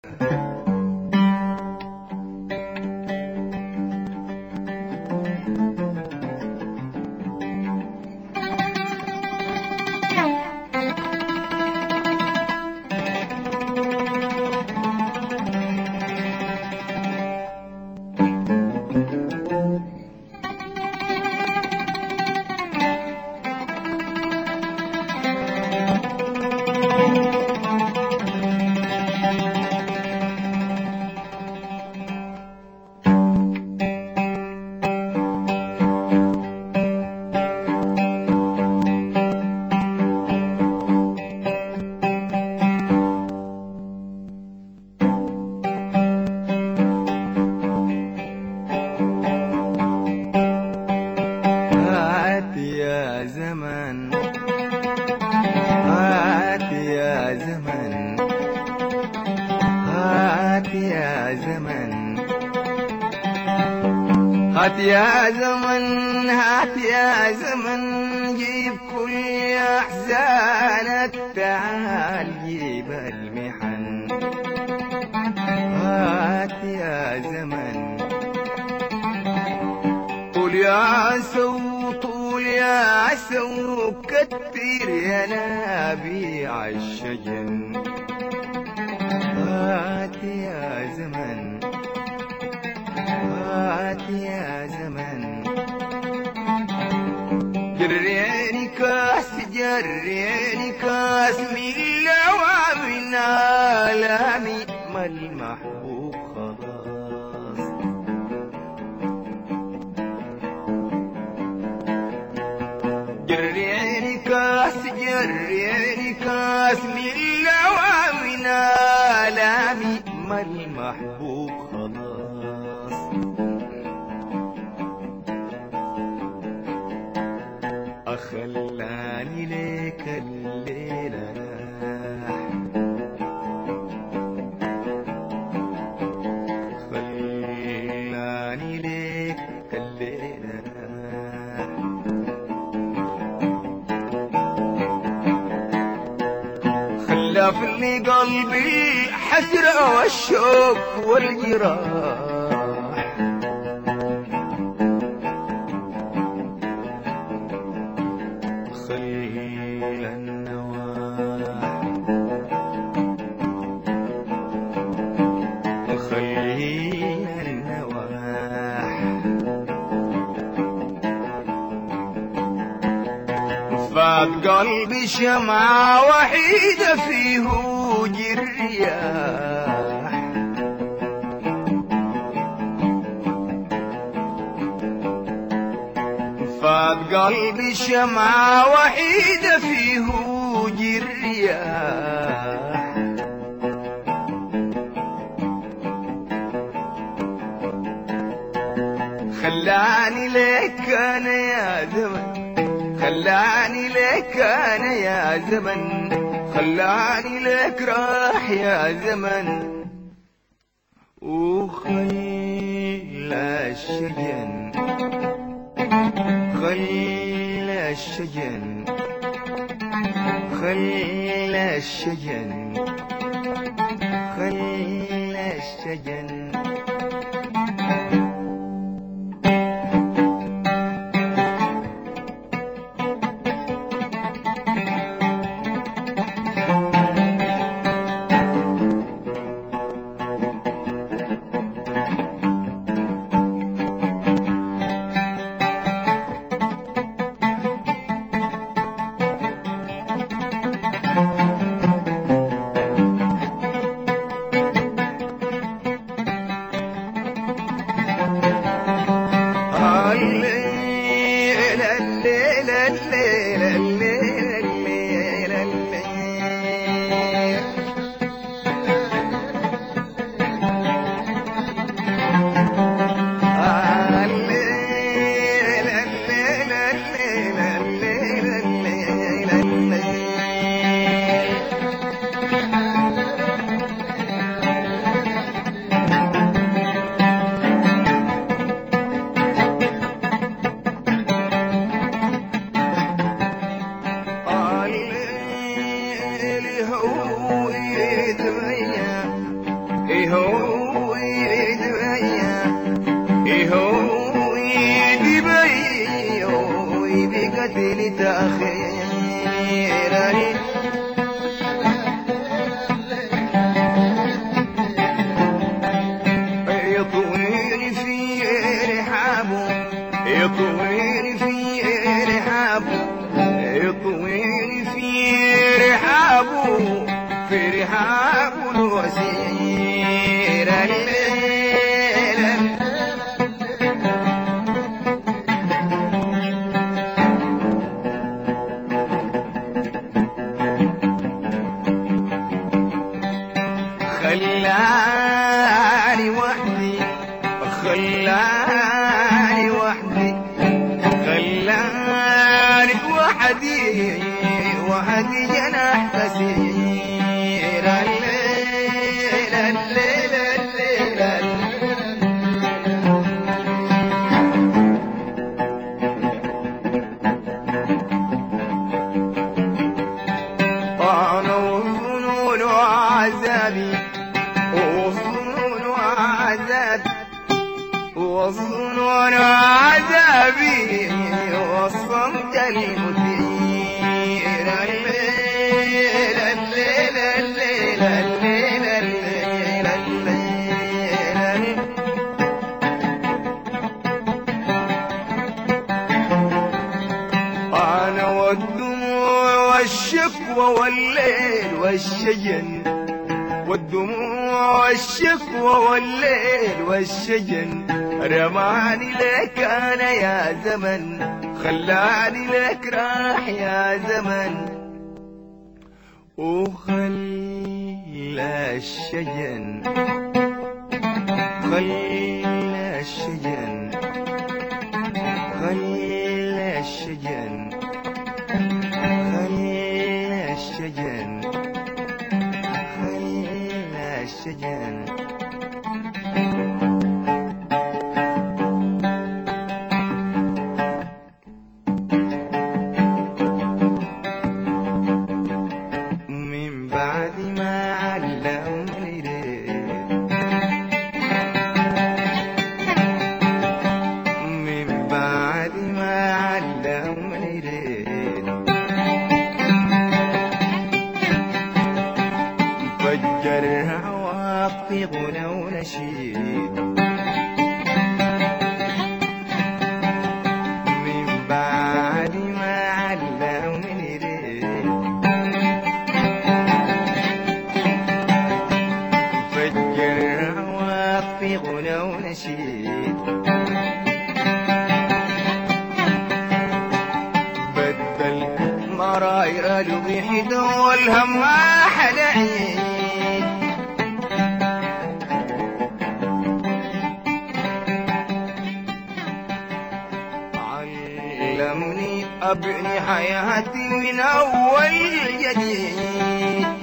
هات يا زمن هات يا زمن جيب كل أحزانك، تعال جيب المحن. هات يا زمن طول يا سو طول يا سو كتر يا نبيع الشجن. هات يا زمن هات يا زمن جريني كاس جريني كاس من لوامن آلامي ما المحبوب خلاص. جريني كاس من لوامن آلامي ما المحبوب خلاص. خلاني ليك الليلة راح، خلاني ليك الليلة راح. خلفني قلبي حسرة والشوق والجراح. خلي النواح خلي النواح فات قلبي شمعة وحيدة فيه الرياح. فات قلبي شمعة وحيدة فيه الرياح. خلاني لك أنا يا زمن خلاني لك أنا يا زمن خلاني لك راح يا زمن. وخلى الشجن خلى الشجن خلى الشجن خلى الشجن. هو يدبيا هو يدبيا بقتل تأخيرني يطويني في رحابه يطويني في رحابه يطويني في رحابه في رحاب الوزير الليل خلاني وحدي خلاني وحدي خلاني وحدي وحدي جناح كثير الليل الليل الليل أنا وظنون وعذابي وظنون وعذابي وظنون وعذابي وصمت المثير الليل الليل الليل الليل الليل الليل أنا والدموع والشكوى والليل والشجن والدموع والشكوى والليل والشجن رماني لك أنا يا زمن خلاني لك راح يا زمن وخلى الشجن خلى الشجن خلى الشجن خلى الشجن خلى الشجن من بعد ما علمني من بعد ما علمني فجر عواطفي غنى ونشيد من بعد ما علمني فجر عواطفي غنى ونشيد بدل مراير قلبي حدا والهم ما حدا عيد علمني أبني حياتي من أول جديد